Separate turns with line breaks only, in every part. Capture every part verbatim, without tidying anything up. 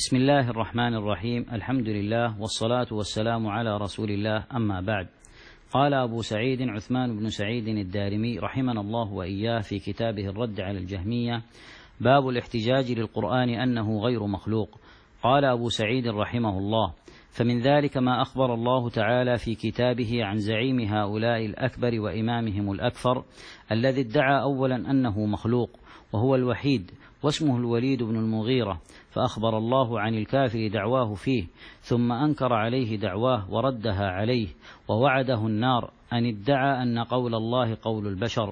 بسم الله الرحمن الرحيم. الحمد لله والصلاة والسلام على رسول الله، أما بعد. قال أبو سعيد عثمان بن سعيد الدارمي رحمنا الله وإياه في كتابه الرد على الجهمية: باب الاحتجاج للقرآن أنه غير مخلوق. قال أبو سعيد رحمه الله: فمن ذلك ما أخبر الله تعالى في كتابه عن زعيم هؤلاء الأكبر وإمامهم الأكفر الذي ادعى أولا أنه مخلوق، وهو الوحيد واسمه الوليد بن المغيرة، فأخبر الله عن الكافر دعواه فيه، ثم أنكر عليه دعواه وردها عليه، ووعده النار أن ادعى أن قول الله قول البشر.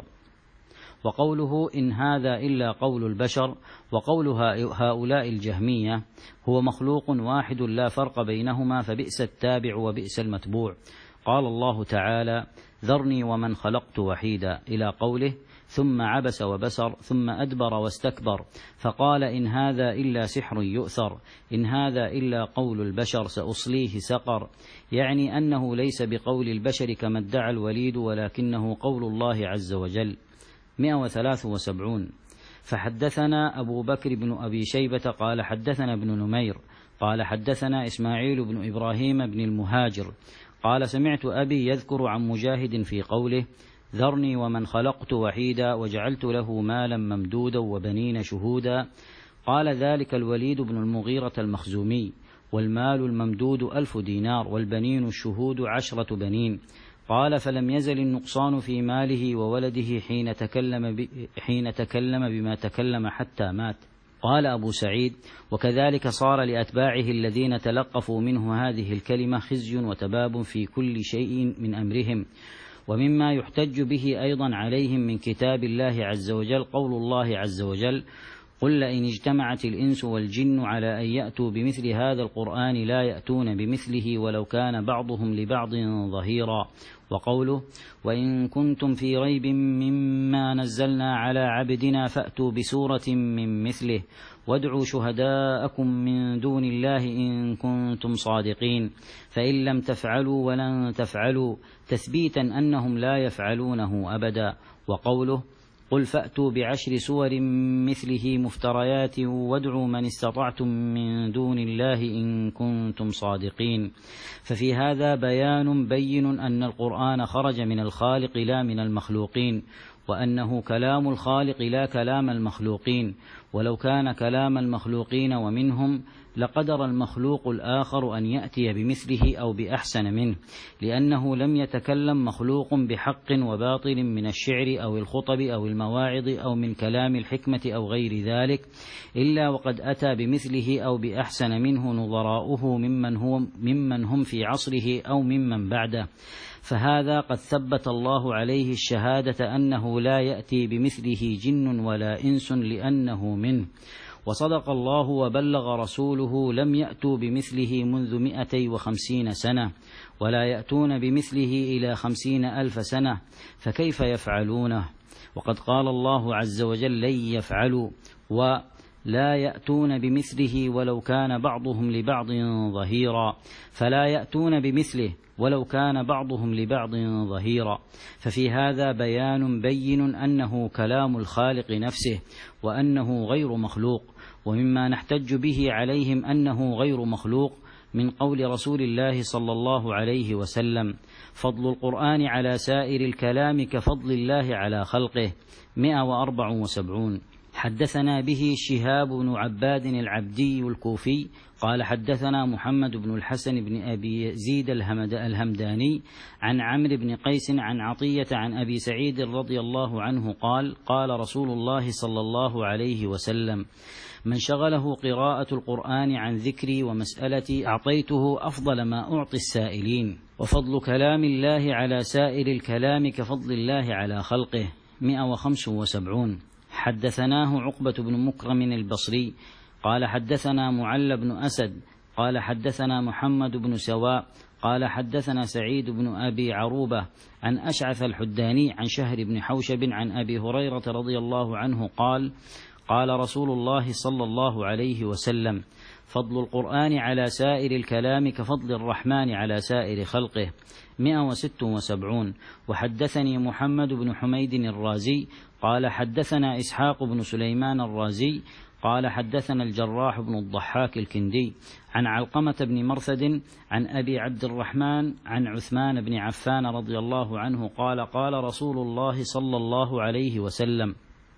وقوله إن هذا إلا قول البشر وقول هؤلاء الجهمية هو مخلوق واحد لا فرق بينهما، فبئس التابع وبئس المتبوع. قال الله تعالى: ذرني ومن خلقت وحيدا، إلى قوله: ثم عبس وبسر ثم أدبر واستكبر، فقال إن هذا إلا سحر يؤثر، إن هذا إلا قول البشر سأصليه سقر، يعني أنه ليس بقول البشر كما ادعى الوليد، ولكنه قول الله عز وجل. مئة وثلاث وسبعون. فحدثنا أبو بكر بن أبي شيبة قال حدثنا ابن نمير قال حدثنا إسماعيل بن إبراهيم بن المهاجر قال سمعت أبي يذكر عن مجاهد في قوله: ذرني ومن خلقت وحيدا وجعلت له مالا ممدودا وبنين شهودا. قال ذلك الوليد بن المغيرة المخزومي: والمال الممدود ألف دينار والبنين الشهود عشرة بنين. قال: فلم يزل النقصان في ماله وولده حين تكلم, حين تكلم بما تكلم حتى مات. قال أبو سعيد: وكذلك صار لأتباعه الذين تلقفوا منه هذه الكلمة خزي وتباب في كل شيء من أمرهم. ومما يحتج به أيضا عليهم من كتاب الله عز وجل قول الله عز وجل: قل لئن اجتمعت الإنس والجن على أن يأتوا بمثل هذا القرآن لا يأتون بمثله ولو كان بعضهم لبعض ظهيرا. وقوله: وإن كنتم في ريب مما نزلنا على عبدنا فأتوا بسورة من مثله وادعوا شهداءكم من دون الله إن كنتم صادقين، فإن لم تفعلوا ولن تفعلوا، تثبيتا أنهم لا يفعلونه أبدا. وقوله: قل فأتوا بعشر سور مثله مفتريات وادعوا من استطعتم من دون الله إن كنتم صادقين. ففي هذا بيان بين أن القرآن خرج من الخالق لا من المخلوقين، وأنه كلام الخالق لا كلام المخلوقين، ولو كان كلام المخلوقين ومنهم لقدر المخلوق الآخر أن يأتي بمثله أو بأحسن منه، لأنه لم يتكلم مخلوق بحق وباطل من الشعر أو الخطب أو المواعظ أو من كلام الحكمة أو غير ذلك، إلا وقد أتى بمثله أو بأحسن منه نظراؤه ممن, هو ممن هم في عصره أو ممن بعده. فهذا قد ثبت الله عليه الشهادة أنه لا يأتي بمثله جن ولا إنس لأنه منه. وصدق الله وبلغ رسوله لم يأتوا بمثله منذ مئتي وخمسين سنة، ولا يأتون بمثله إلى خمسين ألف سنة، فكيف يفعلونه؟ وقد قال الله عز وجل: لن يفعلوا، ولا يأتون بمثله ولو كان بعضهم لبعض ظهيرا، فلا يأتون بمثله ولو كان بعضهم لبعض ظهيرا. ففي هذا بيان بين أنه كلام الخالق نفسه وأنه غير مخلوق. ومما نحتج به عليهم أنه غير مخلوق من قول رسول الله صلى الله عليه وسلم: فضل القرآن على سائر الكلام كفضل الله على خلقه. مئة وأربع وسبعون. حدثنا به شهاب بن عباد العبدي الكوفي قال حدثنا محمد بن الحسن بن أبي يزيد الهمداني عن عمرو بن قيس عن عطية عن أبي سعيد رضي الله عنه قال: قال رسول الله صلى الله عليه وسلم: من شغله قراءة القرآن عن ذكري ومسألتي أعطيته أفضل ما أعطي السائلين. وفضل كلام الله على سائر الكلام كفضل الله على خلقه. مئة وخمس وسبعون. حدثناه عقبة بن مكرم البصري قال حدثنا معل بن أسد قال حدثنا محمد بن سواء قال حدثنا سعيد بن أبي عروبة عن أشعث الحداني عن شهر بن حوشب عن أبي هريرة رضي الله عنه قال: قال رسول الله صلى الله عليه وسلم: فضل القرآن على سائر الكلام كفضل الرحمن على سائر خلقه. مئة وست وسبعون. وحدثني محمد بن حميد الرازي قال حدثنا إسحاق بن سليمان الرازي قال حدثنا الجراح بن الضحاك الكندي عن علقمة بن مرثد عن أبي عبد الرحمن عن عثمان بن عفان رضي الله عنه قال قال رسول الله صلى الله عليه وسلم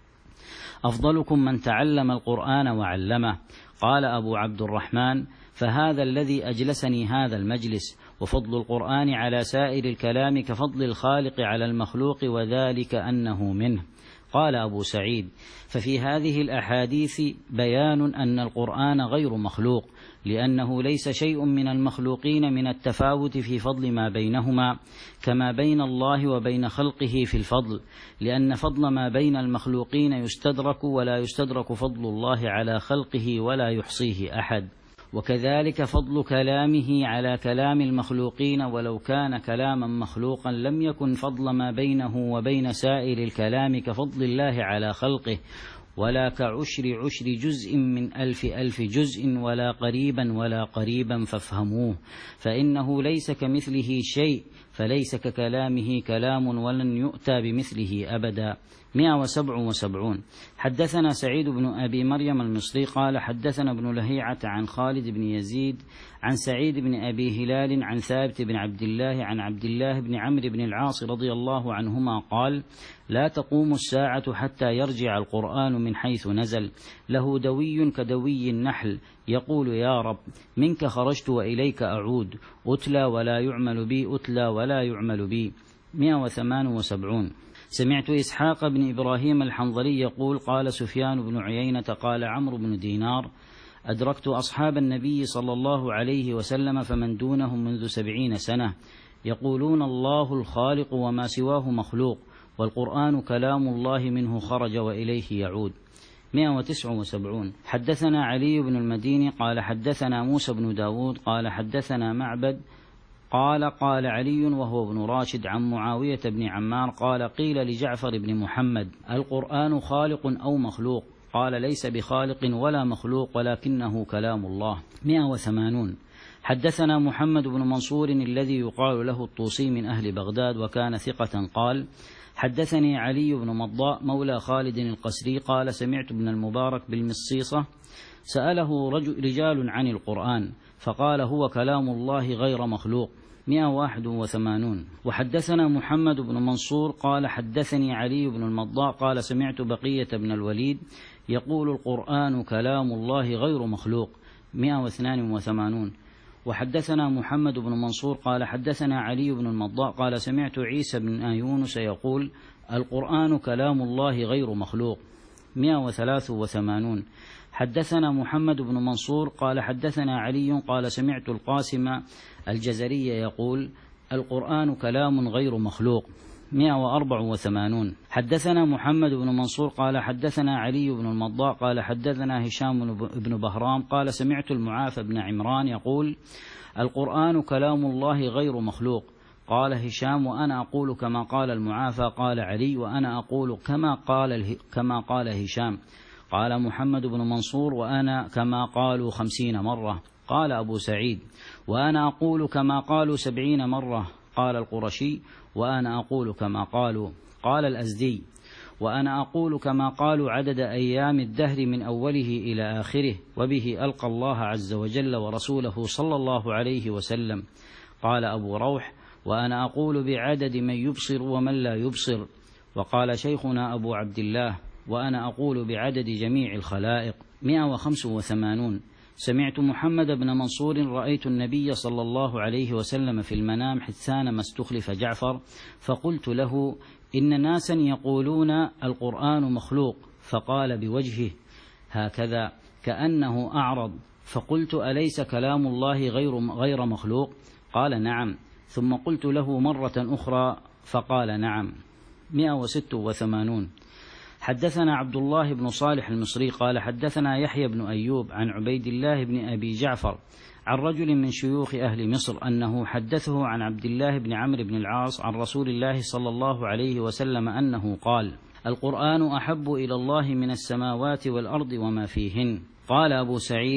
أفضلكم من تعلم القرآن وعلمه. قال أبو عبد الرحمن فهذا الذي أجلسني هذا المجلس، وفضل القرآن على سائر الكلام كفضل الخالق على المخلوق، وذلك أنه منه. قال أبو سعيد ففي هذه الأحاديث بيان أن القرآن غير مخلوق، لأنه ليس شيء من المخلوقين من التفاوت في فضل ما بينهما كما بين الله وبين خلقه في الفضل، لأن فضل ما بين المخلوقين يستدرك ولا يستدرك فضل الله على خلقه ولا يحصيه أحد. وكذلك فضل كلامه على كلام المخلوقين، ولو كان كلاما مخلوقا لم يكن فضل ما بينه وبين سائر الكلام كفضل الله على خلقه، ولا كعشر عشر جزء من ألف ألف جزء، ولا قريبا ولا قريبا فافهموه، فإنه ليس كمثله شيء، فليس ككلامه كلام ولن يؤتى بمثله أبدا. مئة وسبع وسبعون. حدثنا سعيد بن أبي مريم المصري قال حدثنا ابن لهيعة عن خالد بن يزيد عن سعيد بن أبي هلال عن ثابت بن عبد الله عن عبد الله بن عمرو بن العاص رضي الله عنهما قال لا تقوم الساعة حتى يرجع القرآن من حيث نزل، له دوي كدوي النحل يقول يا رب منك خرجت وإليك أعود، أتلى ولا يعمل بي، أتلى ولا يعمل بي. مئة وثمان وسبعون. سمعت إسحاق بن إبراهيم الحنظلي يقول قال سفيان بن عيينة قال عمرو بن دينار أدركت أصحاب النبي صلى الله عليه وسلم فمن دونهم منذ سبعين سنة يقولون الله الخالق وما سواه مخلوق، والقرآن كلام الله منه خرج وإليه يعود. مئة وتسع وسبعون. حدثنا علي بن المديني قال حدثنا موسى بن داود قال حدثنا معبد قال قال علي وهو ابن راشد عن معاوية بن عمار قال قيل لجعفر بن محمد القرآن خالق أو مخلوق؟ قال ليس بخالق ولا مخلوق ولكنه كلام الله. مئة وثمانون. حدثنا محمد بن منصور الذي يقال له الطوسي من أهل بغداد وكان ثقة قال حدثني علي بن مضاء مولى خالد القسري قال سمعت ابن المبارك بالمصيصة سأله رجال عن القرآن فقال هو كلام الله غير مخلوق. مئة وواحد وثمانون. وحدثنا محمد بن منصور قال حدثني علي بن المضاء قال سمعت بقية بن الوليد يقول القرآن كلام الله غير مخلوق. مئة واثنان وثمانون. وحدثنا محمد بن منصور قال حدثنا علي بن المضاء قال سمعت عيسى بن يونس يقول القرآن كلام الله غير مخلوق. مئة وثلاث وثمانون. حدثنا محمد بن منصور قال حدثنا علي قال سمعت القاسم الجزري يقول القرآن كلام غير مخلوق. مئة وأربع وثمانون. حدثنا محمد بن منصور قال حدثنا علي بن المضاء قال حدثنا هشام بن بهرام قال سمعت المعافى بن عمران يقول القرآن كلام الله غير مخلوق. قال هشام وأنا أقول كما قال المعافى. قال علي وأنا أقول كما قال كما قال هشام. قال محمد بن منصور وأنا كما قالوا خمسين مرة. قال أبو سعيد وأنا أقول كما قالوا سبعين مرة. قال القرشي وأنا أقول كما قالوا. قال الأزدي وأنا أقول كما قالوا عدد أيام الدهر من أوله إلى آخره، وبه ألقى الله عز وجل ورسوله صلى الله عليه وسلم. قال أبو روح وأنا أقول بعدد من يبصر ومن لا يبصر. وقال شيخنا أبو عبد الله وأنا أقول بعدد جميع الخلائق. مئة وخمس وثمانون. سمعت محمد بن منصور رأيت النبي صلى الله عليه وسلم في المنام حثان ما استخلف جعفر، فقلت له إن ناسا يقولون القرآن مخلوق، فقال بوجهه هكذا كأنه أعرض، فقلت أليس كلام الله غير غير مخلوق؟ قال نعم، ثم قلت له مرة أخرى فقال نعم. مئة وست وثمانون. حدثنا عبد الله بن صالح المصري قال حدثنا يحيى بن أيوب عن عبيد الله بن أبي جعفر عن رجل من شيوخ أهل مصر أنه حدثه عن عبد الله بن عمرو بن العاص عن رسول الله صلى الله عليه وسلم أنه قال القرآن أحب إلى الله من السماوات والأرض وما فيهن. قال أبو سعيد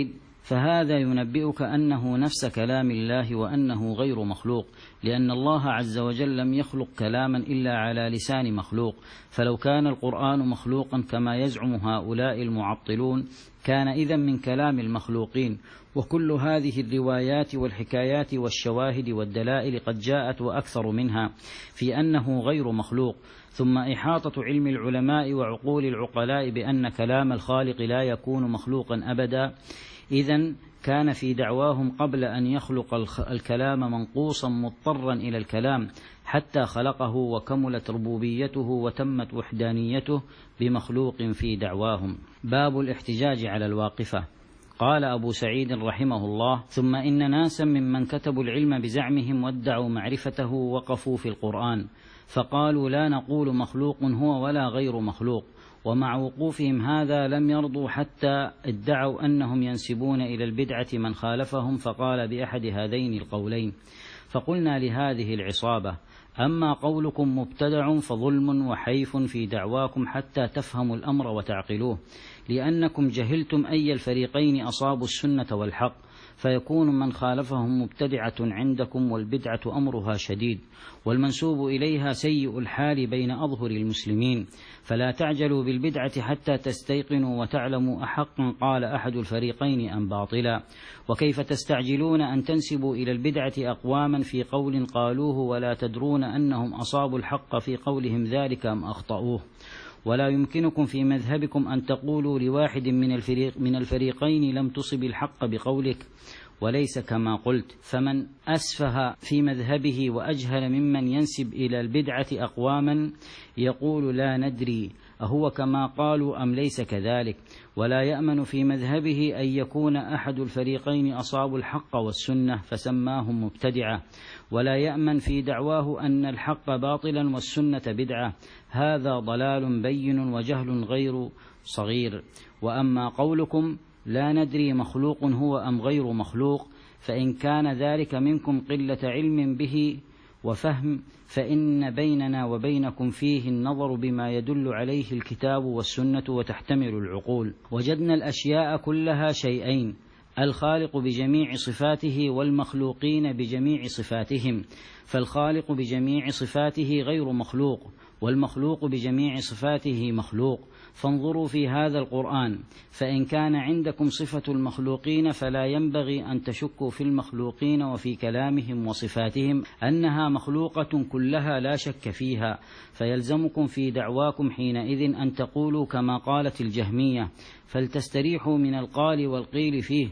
فهذا ينبئك أنه نفس كلام الله وأنه غير مخلوق، لأن الله عز وجل لم يخلق كلاما إلا على لسان مخلوق، فلو كان القرآن مخلوقا كما يزعم هؤلاء المعطلون كان إذن من كلام المخلوقين. وكل هذه الروايات والحكايات والشواهد والدلائل قد جاءت وأكثر منها في أنه غير مخلوق. ثم إحاطة علم العلماء وعقول العقلاء بأن كلام الخالق لا يكون مخلوقا أبدا، إذن كان في دعواهم قبل أن يخلق الكلام منقوصا مضطرا إلى الكلام حتى خلقه وكملت ربوبيته وتمت وحدانيته بمخلوق في دعواهم. باب الاحتجاج على الواقفة. قال أبو سعيد رحمه الله: ثم إن ناسا ممن كتبوا العلم بزعمهم وادعوا معرفته وقفوا في القرآن فقالوا لا نقول مخلوق هو ولا غير مخلوق، ومع وقوفهم هذا لم يرضوا حتى ادعوا أنهم ينسبون إلى البدعة من خالفهم، فقال بأحد هذين القولين. فقلنا لهذه العصابة: أما قولكم مبتدع فظلم وحيف في دعواكم حتى تفهموا الأمر وتعقلوه، لأنكم جهلتم أي الفريقين أصابوا السنة والحق، فيكون من خالفهم مبتدعة عندكم، والبدعة أمرها شديد، والمنسوب إليها سيء الحال بين أظهر المسلمين، فلا تعجلوا بالبدعة حتى تستيقنوا وتعلموا أحقا قال أحد الفريقين أم باطلا. وكيف تستعجلون أن تنسبوا إلى البدعة أقواما في قول قالوه ولا تدرون أنهم أصابوا الحق في قولهم ذلك أم أخطأوه؟ ولا يمكنكم في مذهبكم أن تقولوا لواحد من الفريق من الفريقين لم تصب الحق بقولك، وليس كما قلت. فمن أسفه في مذهبه وأجهل ممن ينسب إلى البدعة أقواما يقول لا ندري أهو كما قالوا أم ليس كذلك، ولا يأمن في مذهبه أن يكون أحد الفريقين أصاب الحق والسنة فسماهم مبتدعة، ولا يأمن في دعواه أن الحق باطلا والسنة بدعة، هذا ضلال بين وجهل غير صغير. وأما قولكم لا ندري مخلوق هو أم غير مخلوق، فإن كان ذلك منكم قلة علم به وفهم، فإن بيننا وبينكم فيه النظر بما يدل عليه الكتاب والسنة وتحتمل العقول. وجدنا الأشياء كلها شيئين: الخالق بجميع صفاته والمخلوقين بجميع صفاتهم، فالخالق بجميع صفاته غير مخلوق، والمخلوق بجميع صفاته مخلوق. فانظروا في هذا القرآن، فإن كان عندكم صفة المخلوقين فلا ينبغي أن تشكوا في المخلوقين وفي كلامهم وصفاتهم أنها مخلوقة كلها لا شك فيها، فيلزمكم في دعواكم حينئذ أن تقولوا كما قالت الجهمية، فلتستريحوا من القال والقيل فيه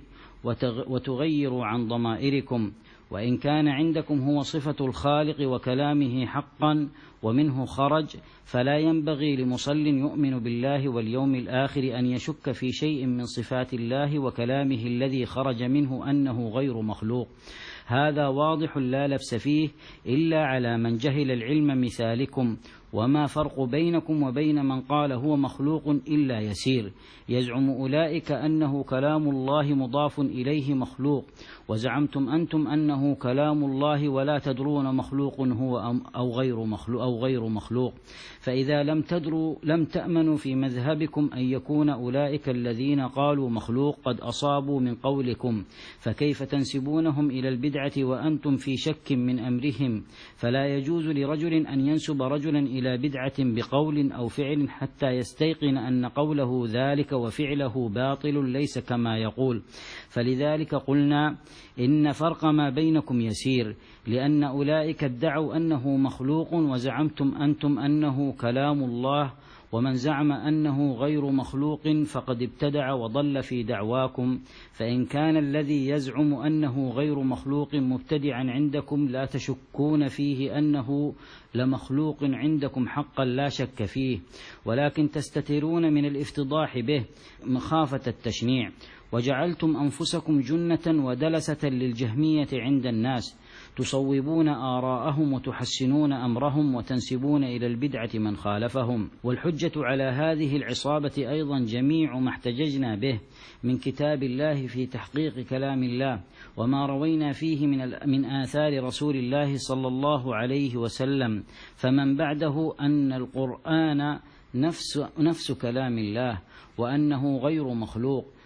وتغيروا عن ضمائركم. وإن كان عندكم هو صفة الخالق وكلامه حقا ومنه خرج، فلا ينبغي لمصل يؤمن بالله واليوم الآخر أن يشك في شيء من صفات الله وكلامه الذي خرج منه أنه غير مخلوق. هذا واضح لا لبس فيه إلا على من جهل العلم مثالكم. وما فرق بينكم وبين من قال هو مخلوق إلا يسير. يزعم أولئك أنه كلام الله مضاف إليه مخلوق، وزعمتم أنتم أنه كلام الله ولا تدرون مخلوق هو أو غير مخلوق, أو غير مخلوق. فإذا لم تدروا لم تأمنوا في مذهبكم أن يكون أولئك الذين قالوا مخلوق قد أصابوا من قولكم، فكيف تنسبونهم إلى البدعة وأنتم في شك من أمرهم؟ فلا يجوز لرجل أن ينسب رجلا إلى بدعة بقول أو فعل حتى يستيقن أن قوله ذلك وفعله باطل ليس كما يقول. فلذلك قلنا إن فرق ما بينكم يسير، لأن أولئك ادعوا أنه مخلوق وزعمتم أنتم أنه كلام الله، ومن زعم أنه غير مخلوق فقد ابتدع وضل في دعواكم. فإن كان الذي يزعم أنه غير مخلوق مبتدعا عندكم لا تشكون فيه أنه لمخلوق عندكم حقا لا شك فيه، ولكن تستترون من الافتضاح به مخافة التشنيع، وجعلتم أنفسكم جنة ودلسة للجهمية عند الناس، تصوبون آراءهم وتحسنون أمرهم وتنسبون إلى البدعة من خالفهم. والحجة على هذه العصابة أيضا جميع ما احتججنا به من كتاب الله في تحقيق كلام الله، وما روينا فيه من, من آثار رسول الله صلى الله عليه وسلم، فمن بعده أن القرآن نفس, نفس كلام الله وأنه غير مخلوق،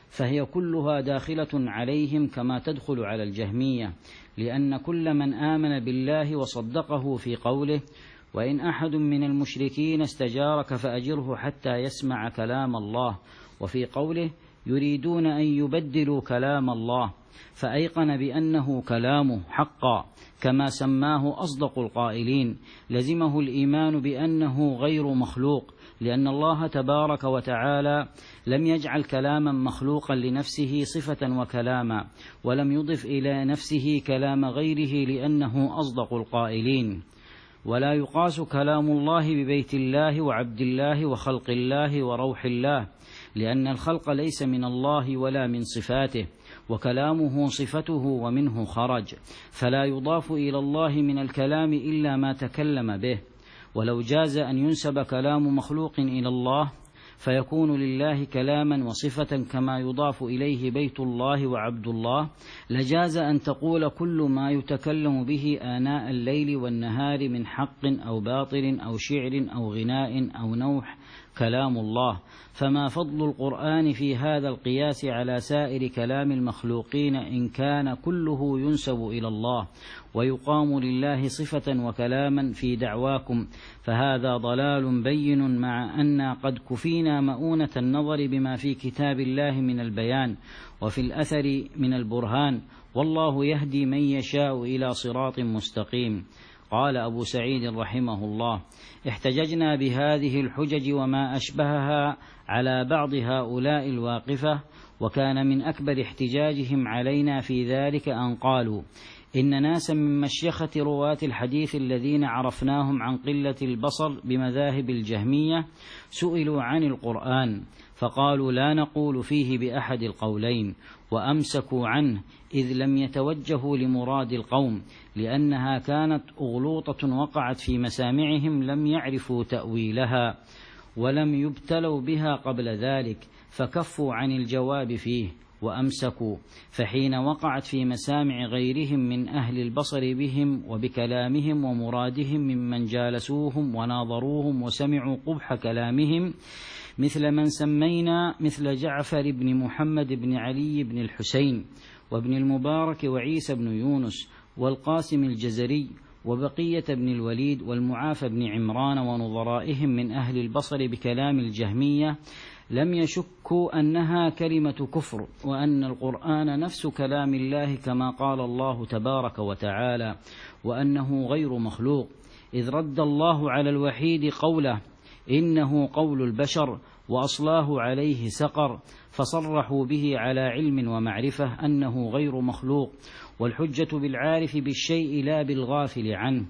فهي كلها داخلة عليهم كما تدخل على الجهمية، لأن كل من آمن بالله وصدقه في قوله وإن أحد من المشركين استجارك فأجره حتى يسمع كلام الله، وفي قوله يريدون أن يبدلوا كلام الله، فأيقن بأنه كلامه حقا كما سماه أصدق القائلين، لزمه الإيمان بأنه غير مخلوق، لأن الله تبارك وتعالى لم يجعل كلاما مخلوقا لنفسه صفة وكلاما، ولم يضف إلى نفسه كلام غيره لأنه أصدق القائلين. ولا يقاس كلام الله ببيت الله وعبد الله وخلق الله وروح الله، لأن الخلق ليس من الله ولا من صفاته، وكلامه صفته ومنه خرج، فلا يضاف إلى الله من الكلام إلا ما تكلم به. ولو جاز أن ينسب كلام مخلوق إلى الله فيكون لله كلاما وصفة كما يضاف إليه بيت الله وعبد الله، لجاز أن تقول كل ما يتكلم به آناء الليل والنهار من حق أو باطل أو شعر أو غناء أو نوح كلام الله. فما فضل القرآن في هذا القياس على سائر كلام المخلوقين إن كان كله ينسب إلى الله ويقام لله صفة وكلاما في دعواكم؟ فهذا ضلال بين، مع أن قد كفينا مؤونة النظر بما في كتاب الله من البيان وفي الأثر من البرهان، والله يهدي من يشاء إلى صراط مستقيم. قال أبو سعيد رحمه الله: احتججنا بهذه الحجج وما أشبهها على بعض هؤلاء الواقفة، وكان من أكبر احتجاجهم علينا في ذلك أن قالوا إن ناسا من مشيخة رواة الحديث الذين عرفناهم عن قلة البصر بمذاهب الجهمية سئلوا عن القرآن فقالوا لا نقول فيه بأحد القولين، وأمسكوا عنه إذ لم يتوجهوا لمراد القوم، لأنها كانت أغلوطة وقعت في مسامعهم لم يعرفوا تأويلها ولم يبتلوا بها قبل ذلك، فكفوا عن الجواب فيه وأمسكوا. فحين وقعت في مسامع غيرهم من أهل البصر بهم وبكلامهم ومرادهم ممن جالسوهم وناظروهم وسمعوا قبح كلامهم، مثل من سمينا مثل جعفر بن محمد بن علي بن الحسين وابن المبارك وعيسى بن يونس والقاسم الجزري وبقية بن الوليد والمعافى بن عمران ونظرائهم من أهل البصر بكلام الجهمية، لم يشكوا أنها كلمة كفر، وأن القرآن نفس كلام الله كما قال الله تبارك وتعالى، وأنه غير مخلوق، إذ رد الله على الوحيد قوله إنه قول البشر وأصلاه عليه سقر، فصرحوا به على علم ومعرفة أنه غير مخلوق. والحجة بالعارف بالشيء لا بالغافل عنه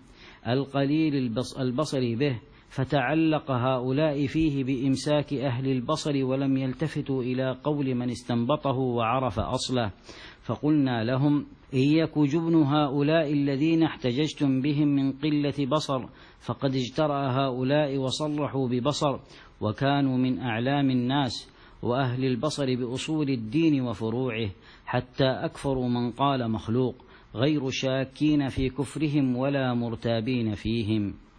القليل البصر به، فتعلق هؤلاء فيه بإمساك أهل البصر ولم يلتفتوا إلى قول من استنبطه وعرف أصله. فقلنا لهم إن يك جبن هؤلاء الذين احتججتم بهم من قلة بصر فقد اجترأ هؤلاء وصرحوا ببصر، وكانوا من أعلام الناس وأهل البصر بأصول الدين وفروعه، حتى أكفروا من قال مخلوق، غير شاكين في كفرهم ولا مرتابين فيهم.